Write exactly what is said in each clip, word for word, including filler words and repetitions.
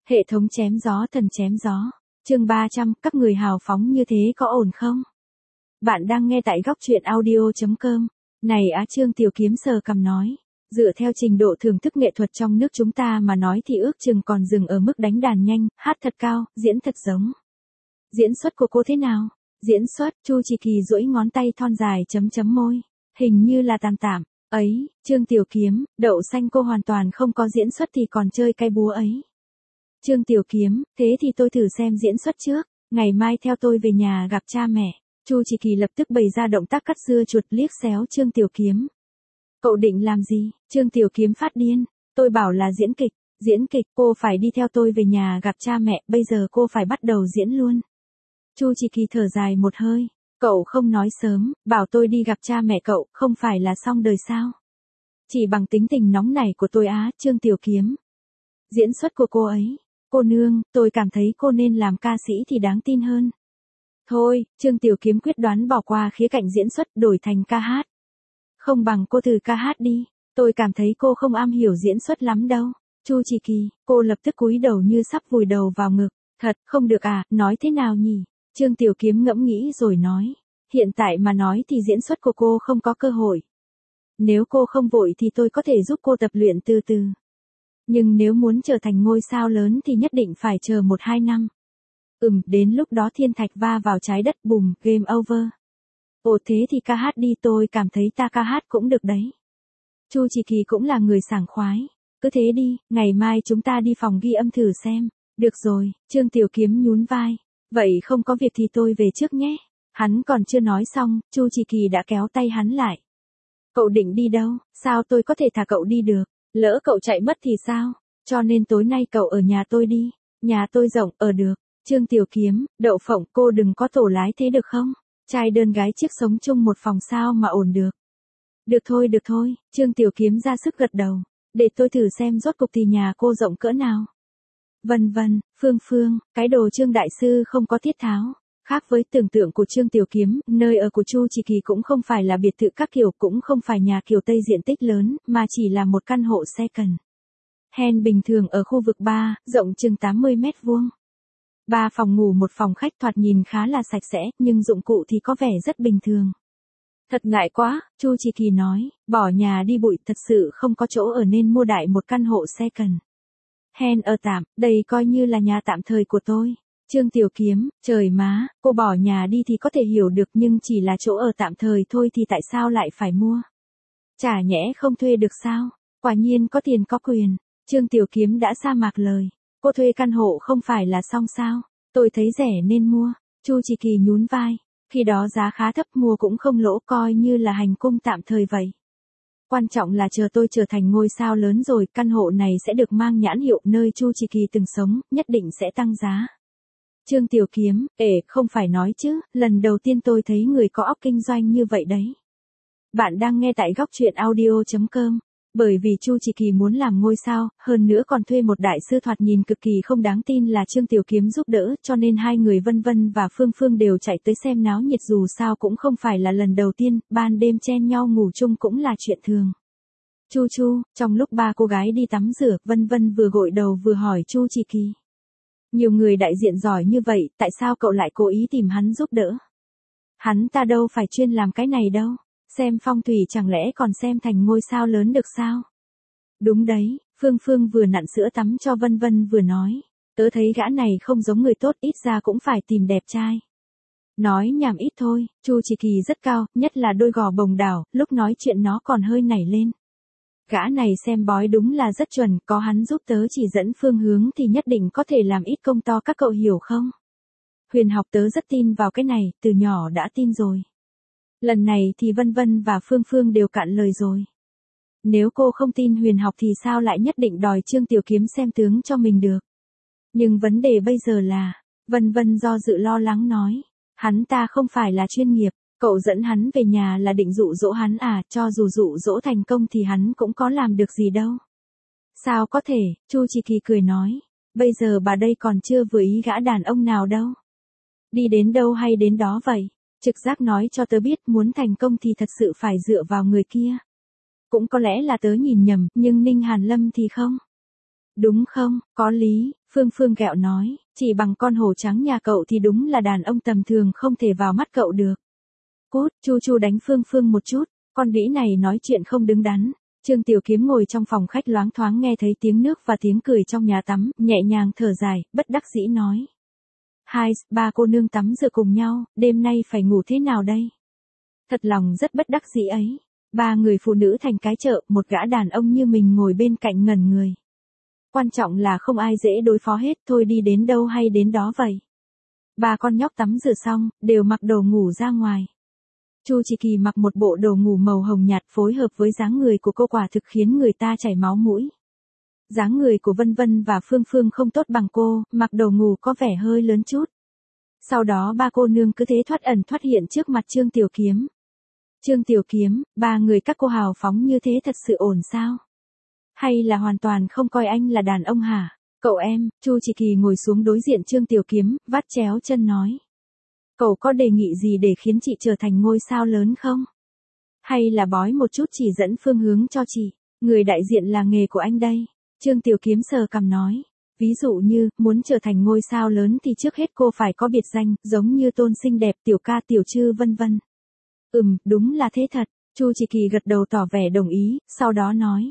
Hệ thống chém gió thần chém gió. Chương ba trăm, các người hào phóng như thế có ổn không? Bạn đang nghe tại góc truyện audio chấm com. Này á, Trương Tiểu Kiếm sờ cằm nói. Dựa theo trình độ thưởng thức nghệ thuật trong nước chúng ta mà nói thì ước chừng còn dừng ở mức đánh đàn nhanh, hát thật cao, diễn thật giống. Diễn xuất của cô thế nào? Diễn xuất, Chu Chỉ Kỳ duỗi ngón tay thon dài chấm chấm môi. Hình như là tạm tạm. Ấy, Trương Tiểu Kiếm, đậu xanh cô hoàn toàn không có diễn xuất thì còn chơi cái búa ấy. Trương Tiểu Kiếm, thế thì tôi thử xem diễn xuất trước, ngày mai theo tôi về nhà gặp cha mẹ. Chu Chỉ Kỳ lập tức bày ra động tác cắt dưa chuột liếc xéo Trương Tiểu Kiếm. Cậu định làm gì? Trương Tiểu Kiếm phát điên. Tôi bảo là diễn kịch, diễn kịch, cô phải đi theo tôi về nhà gặp cha mẹ, bây giờ cô phải bắt đầu diễn luôn. Chu Chỉ Kỳ thở dài một hơi. Cậu không nói sớm, bảo tôi đi gặp cha mẹ cậu, không phải là xong đời sao? Chỉ bằng tính tình nóng nảy của tôi á, Trương Tiểu Kiếm. Diễn xuất của cô ấy. Cô nương, tôi cảm thấy cô nên làm ca sĩ thì đáng tin hơn. Thôi, Trương Tiểu Kiếm quyết đoán bỏ qua khía cạnh diễn xuất đổi thành ca hát. Không bằng cô thử ca hát đi, tôi cảm thấy cô không am hiểu diễn xuất lắm đâu. Chu Chỉ Kỳ, cô lập tức cúi đầu như sắp vùi đầu vào ngực. Thật, không được à, nói thế nào nhỉ? Trương Tiểu Kiếm ngẫm nghĩ rồi nói. Hiện tại mà nói thì diễn xuất của cô không có cơ hội. Nếu cô không vội thì tôi có thể giúp cô tập luyện từ từ. Nhưng nếu muốn trở thành ngôi sao lớn thì nhất định phải chờ một hai năm. Ừm, đến lúc đó thiên thạch va vào trái đất bùm, game over. Ồ thế thì ca hát đi, tôi cảm thấy ta ca hát cũng được đấy. Chu Chỉ Kỳ cũng là người sảng khoái. Cứ thế đi, ngày mai chúng ta đi phòng ghi âm thử xem. Được rồi, Trương Tiểu Kiếm nhún vai. Vậy không có việc thì tôi về trước nhé. Hắn còn chưa nói xong, Chu Chỉ Kỳ đã kéo tay hắn lại. Cậu định đi đâu? Sao tôi có thể thả cậu đi được? Lỡ cậu chạy mất thì sao? Cho nên tối nay cậu ở nhà tôi đi. Nhà tôi rộng, ở được. Trương Tiểu Kiếm, đậu phộng, cô đừng có tổ lái thế được không? Trai đơn gái chiếc sống chung một phòng sao mà ổn được. Được thôi, được thôi, Trương Tiểu Kiếm ra sức gật đầu. Để tôi thử xem rốt cục thì nhà cô rộng cỡ nào. Vân vân, Phương Phương, cái đồ Trương Đại Sư không có thiết tháo. Khác với tưởng tượng của Trương Tiểu Kiếm, nơi ở của Chu Chỉ Kỳ cũng không phải là biệt thự các kiểu, cũng không phải nhà kiểu Tây diện tích lớn, mà chỉ là một căn hộ second hand bình thường ở khu vực ba, rộng chừng tám mươi mét vuông. Ba phòng ngủ một phòng khách thoạt nhìn khá là sạch sẽ, nhưng dụng cụ thì có vẻ rất bình thường. Thật ngại quá, Chu Chỉ Kỳ nói, bỏ nhà đi bụi, thật sự không có chỗ ở nên mua đại một căn hộ second hand ở tạm, đây coi như là nhà tạm thời của tôi. Trương Tiểu Kiếm, trời má, cô bỏ nhà đi thì có thể hiểu được, nhưng chỉ là chỗ ở tạm thời thôi thì tại sao lại phải mua? Chả nhẽ không thuê được sao? Quả nhiên có tiền có quyền. Trương Tiểu Kiếm đã sa mạc lời. Cô thuê căn hộ không phải là xong sao? Tôi thấy rẻ nên mua. Chu Chỉ Kỳ nhún vai. Khi đó giá khá thấp, mua cũng không lỗ, coi như là hành cung tạm thời vậy. Quan trọng là chờ tôi trở thành ngôi sao lớn rồi, căn hộ này sẽ được mang nhãn hiệu nơi Chu Chỉ Kỳ từng sống, nhất định sẽ tăng giá. Trương Tiểu Kiếm, ể, không phải nói chứ, lần đầu tiên tôi thấy người có óc kinh doanh như vậy đấy. Bạn đang nghe tại góc truyện audio chấm com. Bởi vì Chu Chỉ Kỳ muốn làm ngôi sao, hơn nữa còn thuê một đại sư thoạt nhìn cực kỳ không đáng tin là Trương Tiểu Kiếm giúp đỡ, cho nên hai người Vân Vân và Phương Phương đều chạy tới xem náo nhiệt, dù sao cũng không phải là lần đầu tiên, ban đêm chen nhau ngủ chung cũng là chuyện thường. Chu Chu, trong lúc ba cô gái đi tắm rửa, Vân Vân vừa gội đầu vừa hỏi Chu Chỉ Kỳ. Nhiều người đại diện giỏi như vậy, tại sao cậu lại cố ý tìm hắn giúp đỡ? Hắn ta đâu phải chuyên làm cái này đâu. Xem phong thủy chẳng lẽ còn xem thành ngôi sao lớn được sao? Đúng đấy, Phương Phương vừa nặn sữa tắm cho Vân Vân vừa nói. Tớ thấy gã này không giống người tốt, ít ra cũng phải tìm đẹp trai. Nói nhảm ít thôi, Chu Chỉ Kỳ rất cao, nhất là đôi gò bồng đảo, lúc nói chuyện nó còn hơi nảy lên. Gã này xem bói đúng là rất chuẩn, có hắn giúp tớ chỉ dẫn phương hướng thì nhất định có thể làm ít công to, các cậu hiểu không? Huyền học tớ rất tin vào cái này, từ nhỏ đã tin rồi. Lần này thì Vân Vân và Phương Phương đều cạn lời rồi. Nếu cô không tin huyền học thì sao lại nhất định đòi Trương Tiểu Kiếm xem tướng cho mình được? Nhưng vấn đề bây giờ là, Vân Vân do dự lo lắng nói, hắn ta không phải là chuyên nghiệp, cậu dẫn hắn về nhà là định dụ dỗ hắn à, cho dù dụ dỗ thành công thì hắn cũng có làm được gì đâu. Sao có thể, Chu Chỉ Kỳ cười nói, bây giờ bà đây còn chưa vừa ý gã đàn ông nào đâu. Đi đến đâu hay đến đó vậy. Trực giác nói cho tớ biết muốn thành công thì thật sự phải dựa vào người kia. Cũng có lẽ là tớ nhìn nhầm, nhưng Ninh Hàn Lâm thì không. Đúng không, có lý, Phương Phương ghẹo nói, chỉ bằng con hổ trắng nhà cậu thì đúng là đàn ông tầm thường không thể vào mắt cậu được. Cút, Chu Chu đánh Phương Phương một chút, con đĩ này nói chuyện không đứng đắn. Trương Tiểu Kiếm ngồi trong phòng khách loáng thoáng nghe thấy tiếng nước và tiếng cười trong nhà tắm, nhẹ nhàng thở dài, bất đắc dĩ nói. Hai, ba cô nương tắm rửa cùng nhau, đêm nay phải ngủ thế nào đây? Thật lòng rất bất đắc dĩ ấy. Ba người phụ nữ thành cái chợ, một gã đàn ông như mình ngồi bên cạnh ngẩn người. Quan trọng là không ai dễ đối phó hết, thôi đi đến đâu hay đến đó vậy. Ba con nhóc tắm rửa xong, đều mặc đồ ngủ ra ngoài. Chu Chỉ Kỳ mặc một bộ đồ ngủ màu hồng nhạt phối hợp với dáng người của cô quả thực khiến người ta chảy máu mũi. Dáng người của Vân Vân và Phương Phương không tốt bằng cô, mặc đồ ngủ có vẻ hơi lớn chút. Sau đó ba cô nương cứ thế thoát ẩn thoát hiện trước mặt Trương Tiểu Kiếm. Trương Tiểu Kiếm, ba người các cô hào phóng như thế thật sự ổn sao? Hay là hoàn toàn không coi anh là đàn ông hả? Cậu em, Chu Chỉ Kỳ ngồi xuống đối diện Trương Tiểu Kiếm, vắt chéo chân nói. Cậu có đề nghị gì để khiến chị trở thành ngôi sao lớn không? Hay là bói một chút chỉ dẫn phương hướng cho chị? Người đại diện là nghề của anh đây. Trương Tiểu Kiếm sờ cằm nói. Ví dụ như, muốn trở thành ngôi sao lớn thì trước hết cô phải có biệt danh, giống như Tôn xinh đẹp, Tiểu Ca, Tiểu Trư vân vân. Ừm, đúng là thế thật. Chu Chỉ Kỳ gật đầu tỏ vẻ đồng ý, sau đó nói.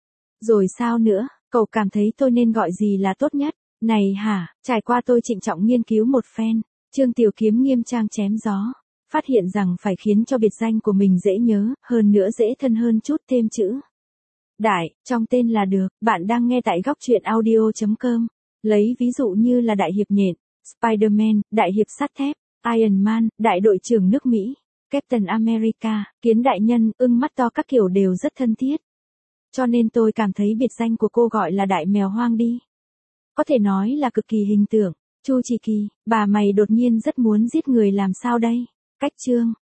Rồi sao nữa, cậu cảm thấy tôi nên gọi gì là tốt nhất? Này hả, trải qua tôi trịnh trọng nghiên cứu một phen. Trương Tiểu Kiếm nghiêm trang chém gió. Phát hiện rằng phải khiến cho biệt danh của mình dễ nhớ, hơn nữa dễ thân hơn chút thêm chữ. Đại, trong tên là được, bạn đang nghe tại góc truyện audio chấm com. Lấy ví dụ như là Đại Hiệp Nhện, Spider-Man, Đại Hiệp Sắt Thép, Iron Man, Đại đội trưởng nước Mỹ, Captain America, Kiến Đại Nhân, ưng mắt to các kiểu đều rất thân thiết. Cho nên tôi cảm thấy biệt danh của cô gọi là Đại Mèo Hoang đi. Có thể nói là cực kỳ hình tượng. Chu Chỉ Kỳ, bà mày đột nhiên rất muốn giết người làm sao đây? Cách chương.